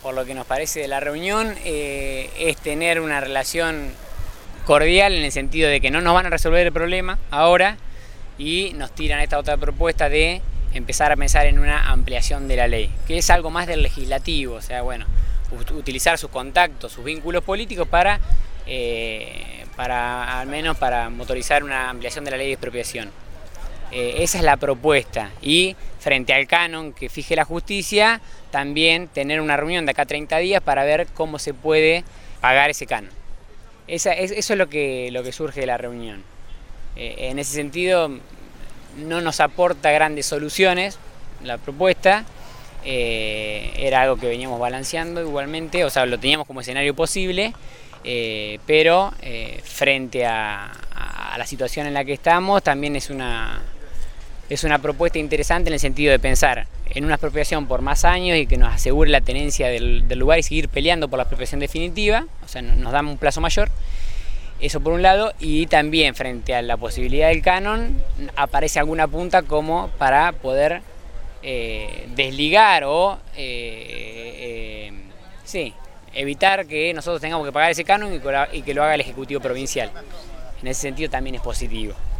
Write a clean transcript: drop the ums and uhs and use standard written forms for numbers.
por lo que nos parece de la reunión, es tener una relación cordial en el sentido de que no nos van a resolver el problema ahora y nos tiran esta otra propuesta de empezar a pensar en una ampliación de la ley, que es algo más del legislativo, o sea, bueno, utilizar sus contactos, sus vínculos políticos para al menos para motorizar una ampliación de la ley de expropiación. Esa es la propuesta, y frente al canon que fije la justicia, también tener una reunión de acá a 30 días para ver cómo se puede pagar ese canon. Eso es lo que surge de la reunión. En ese sentido, no nos aporta grandes soluciones la propuesta, era algo que veníamos balanceando igualmente, o sea, lo teníamos como escenario posible, pero frente a la situación en la que estamos, también es una propuesta interesante en el sentido de pensar en una expropiación por más años y que nos asegure la tenencia del lugar y seguir peleando por la expropiación definitiva, o sea, nos da un plazo mayor. Eso por un lado, y también frente a la posibilidad del canon aparece alguna punta como para poder desligar o evitar que nosotros tengamos que pagar ese canon y que lo haga el Ejecutivo Provincial. En ese sentido también es positivo.